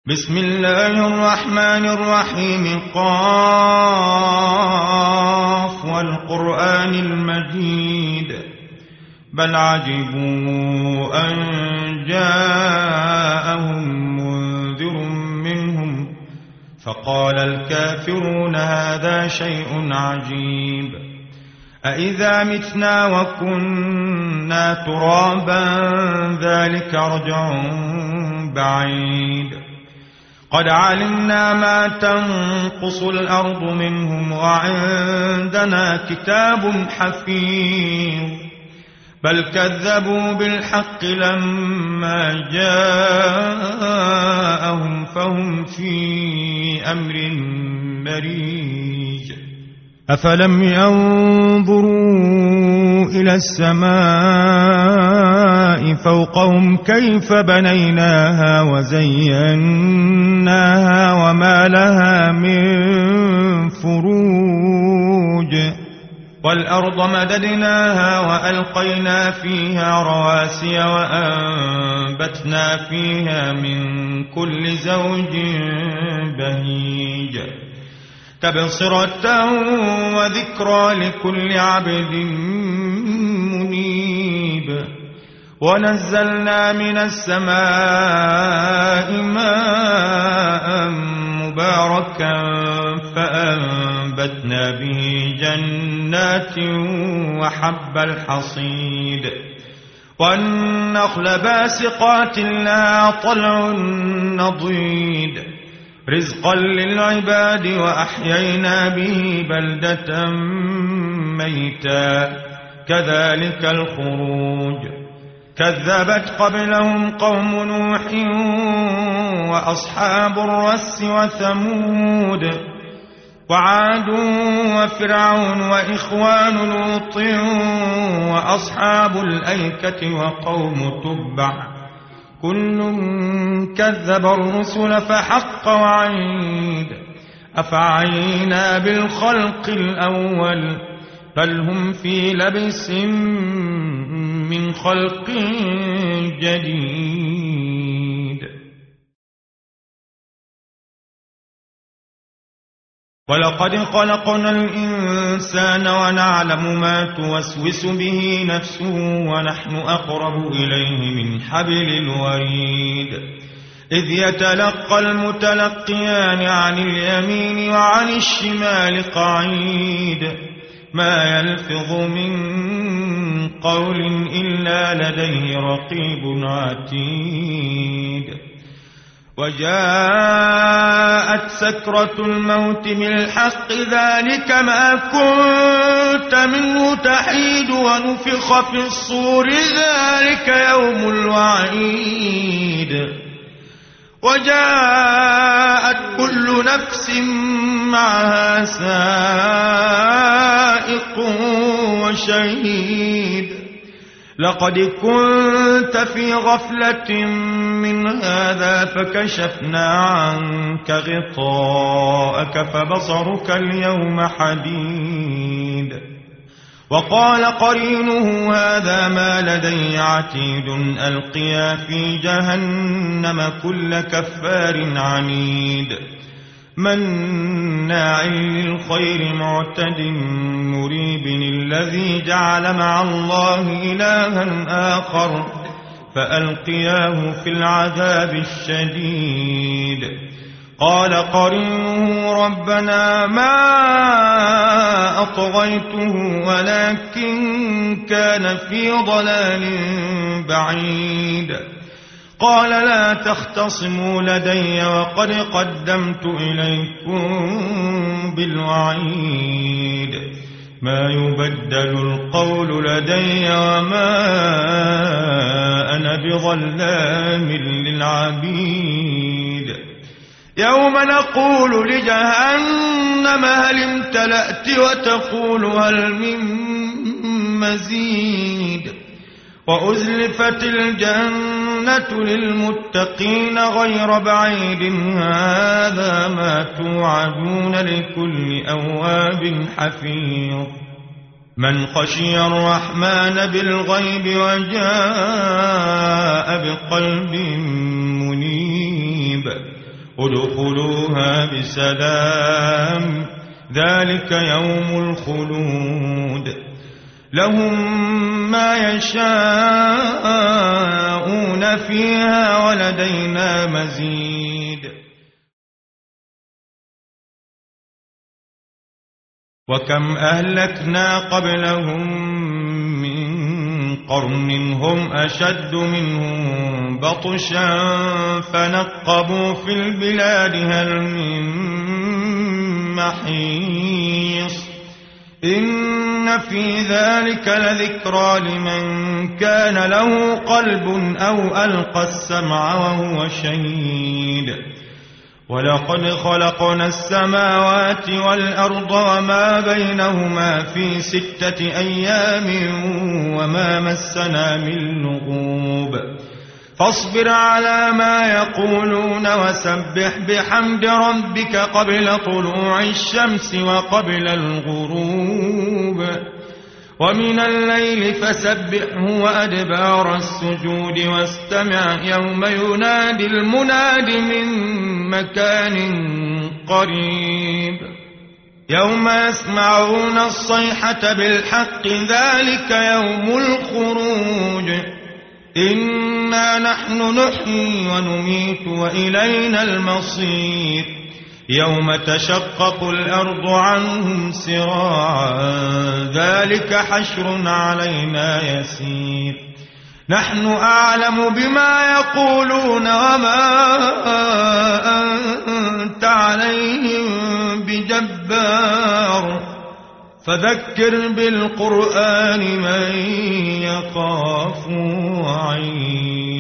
بسم الله الرحمن الرحيم قاف والقرآن المجيد بل عجبوا أن جاءهم منذر منهم فقال الكافرون هذا شيء عجيب أإذا متنا وكنا ترابا ذلك رجع بعيد قد علمنا ما تنقص الأرض منهم وعندنا كتاب حفيظ بل كذبوا بالحق لما جاءهم فهم في أمر مريج أفلم ينظروا إلى السماء فوقهم كيف بنيناها وزيناها وما لها من فروج والأرض مددناها وألقينا فيها رواسي وأنبتنا فيها من كل زوج بهيج تبصرة وذكرى لكل عبد منيب ونزلنا من السماء ماء مباركا فأنبتنا به جنات وحب الحصيد والنخل باسقات لها طلع نضيد رزقا للعباد وأحيينا به بلدة ميتا كذلك الخروج كذبت قبلهم قوم نوح وأصحاب الرس وثمود وعاد وفرعون وإخوان لوط وأصحاب الأيكة وقوم تبع كل كذب الرسل فحق وعيد أفعينا بالخلق الأول بل هم في لبس من خلق جديد ولقد خلقنا الإنسان ونعلم ما توسوس به نفسه ونحن أقرب إليه من حبل الوريد إذ يتلقى المتلقيان عن اليمين وعن الشمال قعيد ما يلفظ من قول إلا لديه رقيب عتيد وجاءت سكرة الموت بالحق ذلك ما كنت منه تحيد ونفخ في الصور ذلك يوم الوعيد وجاءت كل نفس معها سائق وشهيد لقد كنت في غفلة من هذا فكشفنا عنك غطاءك فبصرك اليوم حديد وقال قرينه هذا ما لدي عتيد ألقيا في جهنم كل كفار عنيد مناع للخير معتد مريب الذي جعل مع الله إلها آخر فألقياه في العذاب الشديد قال قرينه ربنا ما أطغيته ولكن كان في ضلال بعيد قال لا تختصموا لدي وقد قدمت إليكم بالوعيد ما يبدل القول لدي وما أنا بظلام للعبيد يوم نقول لجهنم هل امتلأت وتقول هل من مزيد وأزلفت الجنة للمتقين غير بعيد هذا ما توعدون لكل أواب حفيظ من خشي الرحمن بالغيب وجاء بقلب منيب ادخلوها بسلام ذلك يوم الخلود لهم ما يشاءون فيها ولدينا مزيد وكم أهلكنا قبلهم من قرن هم أشد منهم بطشا فنقبوا في البلاد هل من محيص إن في ذلك لذكرى لمن كان له قلب أو ألقى السمع وهو شهيد ولقد خلقنا السماوات والأرض وما بينهما في 6 أيام وما مسنا من لغوب فاصبر على ما يقولون وسبح بحمد ربك قبل طلوع الشمس وقبل الغروب ومن الليل فسبحه وأدبار السجود واستمع يوم ينادي المناد من مكان قريب يوم يسمعون الصيحة بالحق ذلك يوم الخروج إنا نحن نحيي ونميت وإلينا المصير يوم تشقق الأرض عنهم سراعا ذلك حشر علينا يسير نحن أعلم بما يقولون وما أنت عليهم بجبار فذكر بالقرآن من يخاف وعيد